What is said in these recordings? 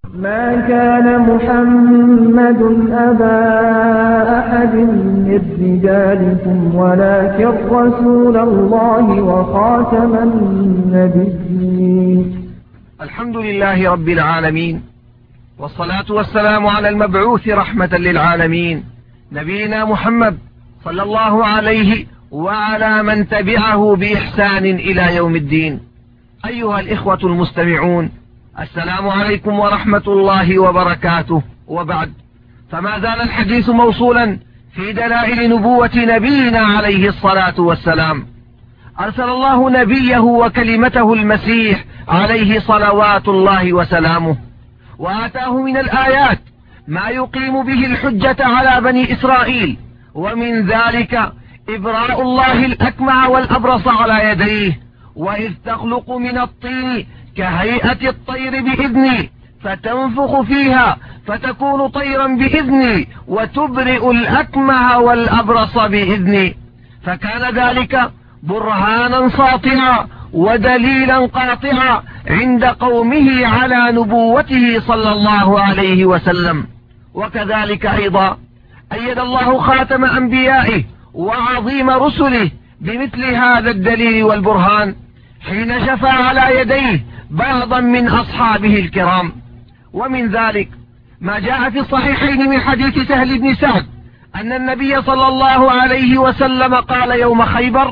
ما كان محمد أبا أحد من رجالكم ولكن رسول الله وخاتم النبيين. الحمد لله رب العالمين، والصلاة والسلام على المبعوث رحمة للعالمين نبينا محمد صلى الله عليه وعلى من تبعه بإحسان إلى يوم الدين. أيها الإخوة المستمعون، السلام عليكم ورحمة الله وبركاته. وبعد، فما زال الحديث موصولا في دلائل نبوة نبينا عليه الصلاة والسلام. أرسل الله نبيه وكلمته المسيح عليه صلوات الله وسلامه، وآتاه من الآيات ما يقيم به الحجة على بني إسرائيل، ومن ذلك إبراء الله الأكمع والأبرص على يديه، وإذ تخلق من الطين كهيئة الطير بإذني فتنفخ فيها فتكون طيرا بإذني وتبرئ الأكمع والأبرص بإذني. فكان ذلك برهانا ساطعا ودليلا قاطعا عند قومه على نبوته صلى الله عليه وسلم. وكذلك أيضا أيد الله خاتم أنبيائه وعظيم رسله بمثل هذا الدليل والبرهان حين شفع على يديه بعضا من أصحابه الكرام. ومن ذلك ما جاء في الصحيحين من حديث سهل بن سعد أن النبي صلى الله عليه وسلم قال يوم خيبر: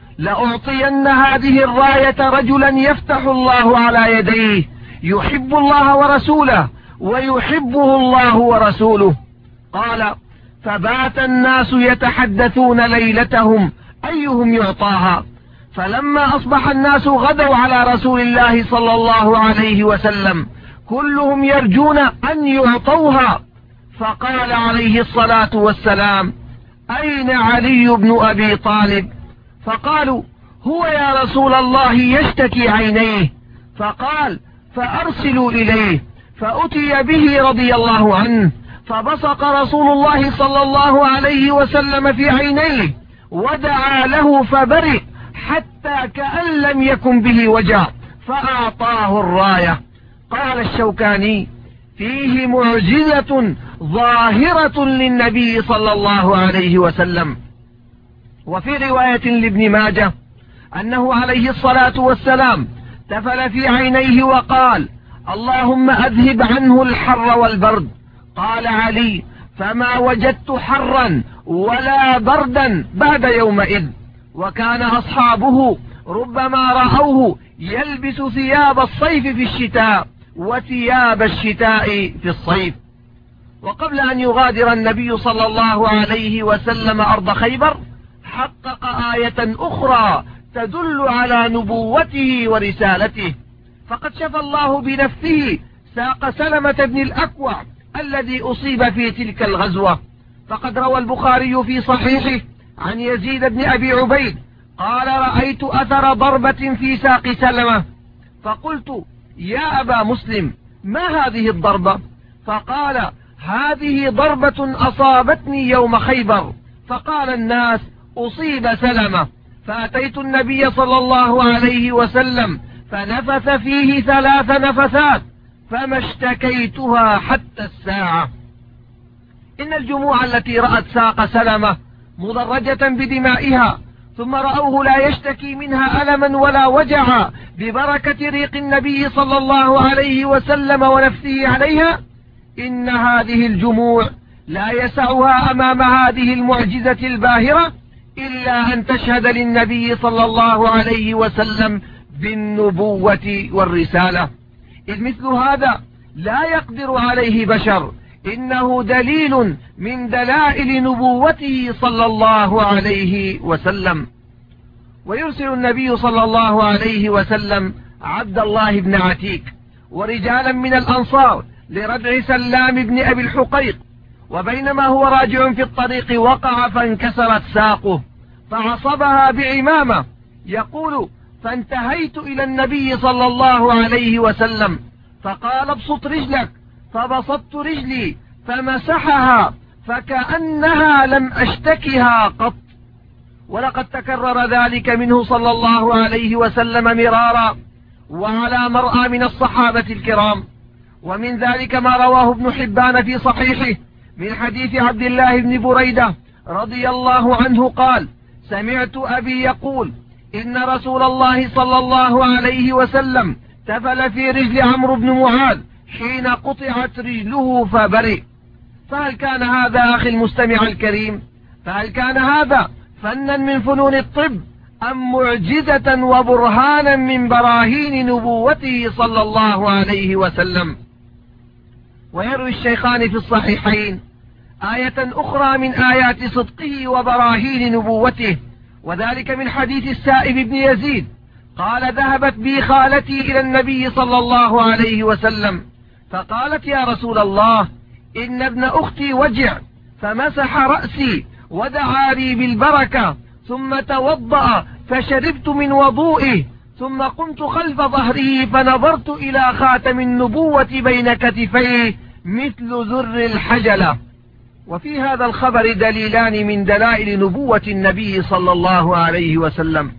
لأعطين هذه الراية رجلا يفتح الله على يديه يحب الله ورسوله ويحبه الله ورسوله. قال: فبات الناس يتحدثون ليلتهم أيهم يعطاها، فلما أصبح الناس غدوا على رسول الله صلى الله عليه وسلم كلهم يرجون أن يعطوها، فقال عليه الصلاة والسلام: أين علي بن أبي طالب؟ فقالوا: هو يا رسول الله يشتكي عينيه. فقال: فأرسلوا إليه. فأتي به رضي الله عنه، فبصق رسول الله صلى الله عليه وسلم في عينيه ودعا له فبرئ حتى كأن لم يكن به وجع، فأعطاه الراية. قال الشوكاني: فيه معجزة ظاهرة للنبي صلى الله عليه وسلم. وفي رواية لابن ماجه أنه عليه الصلاة والسلام تفل في عينيه وقال: اللهم أذهب عنه الحر والبرد. قال علي: فما وجدت حرا ولا بردا بعد يومئذ. وكان أصحابه ربما رأوه يلبس ثياب الصيف في الشتاء وثياب الشتاء في الصيف. وقبل أن يغادر النبي صلى الله عليه وسلم أرض خيبر حقق آية أخرى تدل على نبوته ورسالته، فقد شفى الله بنفسه ساق سلمة بن الأكوع الذي أصيب في تلك الغزوة. فقد روى البخاري في صحيحه عن يزيد بن أبي عبيد قال: رأيت أثر ضربة في ساق سلمة، فقلت: يا أبا مسلم، ما هذه الضربة؟ فقال: هذه ضربة أصابتني يوم خيبر. فقال الناس: أصيب سلمة. فأتيت النبي صلى الله عليه وسلم فنفث فيه 3 نفثات فما اشتكيتها حتى الساعة. إن الجموع التي رأت ساق سلمة مضرجة بدمائها ثم رأوه لا يشتكي منها ألما ولا وجعا ببركة ريق النبي صلى الله عليه وسلم ونفسه عليها، إن هذه الجموع لا يسعها أمام هذه المعجزة الباهرة إلا أن تشهد للنبي صلى الله عليه وسلم بالنبوة والرسالة، إذ مثل هذا لا يقدر عليه بشر، إنه دليل من دلائل نبوته صلى الله عليه وسلم. ويرسل النبي صلى الله عليه وسلم عبد الله بن عتيك ورجالا من الأنصار لردع سلام بن أبي الحقيق، وبينما هو راجع في الطريق وقع فانكسرت ساقه فعصبها بعمامة. يقول: فانتهيت إلى النبي صلى الله عليه وسلم فقال: ابسط رجلك، فبسطت رجلي فمسحها فكأنها لم أشتكها قط. ولقد تكرر ذلك منه صلى الله عليه وسلم مرارا وعلى مرأى من الصحابة الكرام. ومن ذلك ما رواه ابن حبان في صحيحه من حديث عبد الله بن بريدة رضي الله عنه قال: سمعت أبي يقول: إن رسول الله صلى الله عليه وسلم تفل في رجل عمرو بن معاذ حين قطعت رجله فبرئ. فهل كان هذا أخي المستمع الكريم، فهل كان هذا فنا من فنون الطب أم معجزة وبرهانا من براهين نبوته صلى الله عليه وسلم؟ ويروي الشيخان في الصحيحين آية أخرى من آيات صدقه وبراهين نبوته، وذلك من حديث السائب بن يزيد قال: ذهبت بي خالتي إلى النبي صلى الله عليه وسلم فقالت: يا رسول الله، إن ابن أختي وجع، فمسح رأسي ودعا لي بالبركة، ثم توضأ فشربت من وضوئه، ثم قمت خلف ظهره فنظرت إلى خاتم النبوة بين كتفيه مثل زر الحجلة. وفي هذا الخبر دليلان من دلائل نبوة النبي صلى الله عليه وسلم: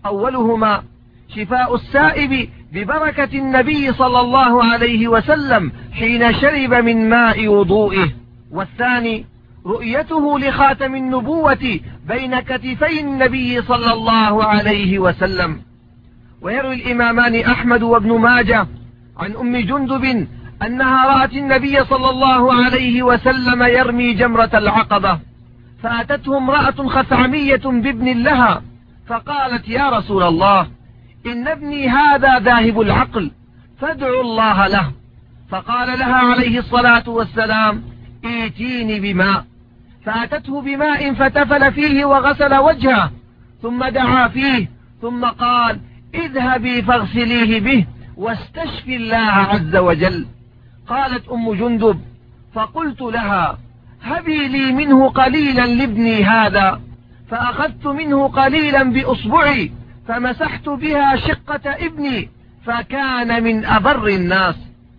أولهما شفاء السائب ببركة النبي صلى الله عليه وسلم حين شرب من ماء وضوئه، والثاني رؤيته لخاتم النبوة بين كتفي النبي صلى الله عليه وسلم. ويروي الإمامان أحمد وابن ماجه عن أم جندب أنها رأت النبي صلى الله عليه وسلم يرمي جمرة العقبة، فأتته امرأة خثعمية بابن لها فقالت: يا رسول الله، إن ابني هذا ذاهب العقل، فادعوا الله له. فقال لها عليه الصلاة والسلام: ائتيني بماء. فأتته بماء فتفل فيه وغسل وجهه، ثم دعا فيه، ثم قال: اذهبي فاغسليه به واستشفي الله عز وجل. قالت أم جندب: فقلت لها: هبي لي منه قليلا لابني هذا. فأخذت منه قليلا بأصبعي فمسحت بها شقة ابني، فكان من أبر الناس.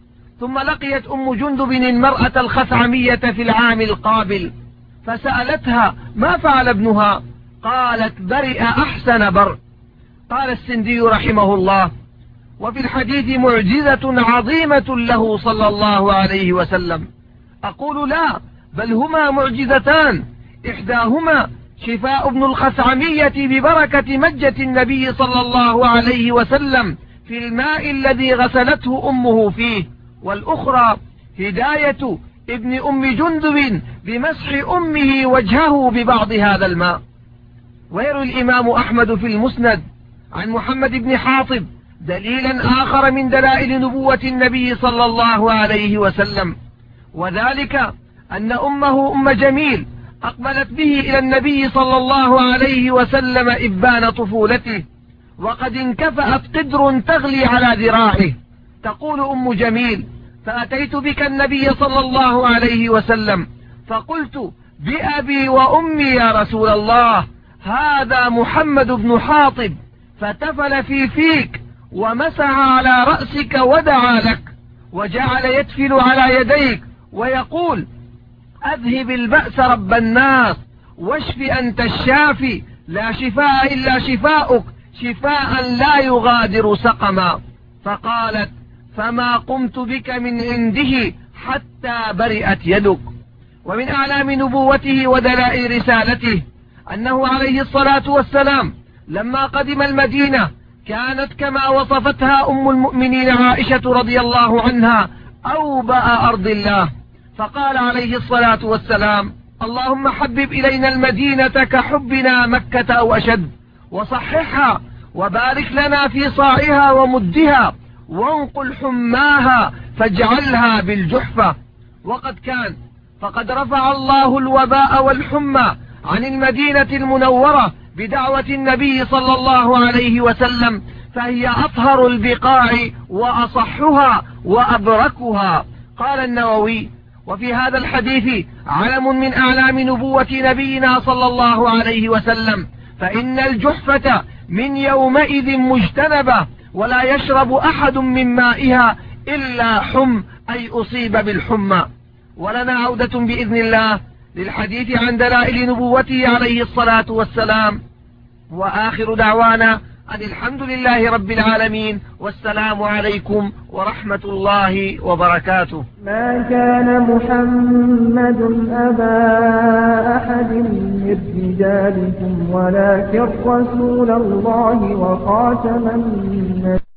ثم لقيت أم جندب المرأة الخثعمية في العام القابل فسألتها: ما فعل ابنها؟ قالت: برئ أحسن بر. قال السندي رحمه الله: وفي الحديث معجزة عظيمة له صلى الله عليه وسلم. أقول: لا، بل هما معجزتان، إحداهما شفاء ابن الخثعمية ببركة مجة النبي صلى الله عليه وسلم في الماء الذي غسلته أمه فيه، والأخرى هداية ابن أم جندب بمسح أمه وجهه ببعض هذا الماء. ويروي الإمام أحمد في المسند عن محمد بن حاطب دليلا آخر من دلائل نبوة النبي صلى الله عليه وسلم، وذلك أن أمه أم جميل أقبلت به إلى النبي صلى الله عليه وسلم إبان طفولته، وقد انكفأت قدر تغلي على ذراعه. تقول أم جميل: فأتيت بك النبي صلى الله عليه وسلم فقلت: بأبي وأمي يا رسول الله، هذا محمد بن حاطب، فتفل في فيك ومسح على رأسك ودعا لك، وجعل يتفل على يديك ويقول: أذهب البأس رب الناس، واشف أنت الشافي، لا شفاء إلا شفاؤك، شفاء لا يغادر سقما. فقالت: فما قمت بك من عنده حتى برئت يدك. ومن أعلام نبوته ودلائل رسالته أنه عليه الصلاة والسلام لما قدم المدينة كانت كما وصفتها أم المؤمنين عائشة رضي الله عنها أوبأ أرض الله، فقال عليه الصلاة والسلام: اللهم حبب إلينا المدينة كحبنا مكة أو أشد، وصححها، وبارك لنا في صاعها ومدها، وانقل حماها فاجعلها بالجحفة. فقد رفع الله الوباء والحمى عن المدينة المنورة بدعوة النبي صلى الله عليه وسلم، فهي أطهر البقاع وأصحها وأبركها. قال النووي: وفي هذا الحديث علم من أعلام نبوة نبينا صلى الله عليه وسلم، فإن الجحفة من يومئذ مجتنبة، ولا يشرب أحد من مائها إلا حم، أي أصيب بالحمى. ولنا عودة بإذن الله للحديث عن دلائل نبوته عليه الصلاة والسلام، وآخر دعوانا أن الحمد لله رب العالمين والسلام عليكم ورحمة الله وبركاته. ما كان محمد أبا أحد من رجالكم ولكن رسول الله وخاتم النبيين.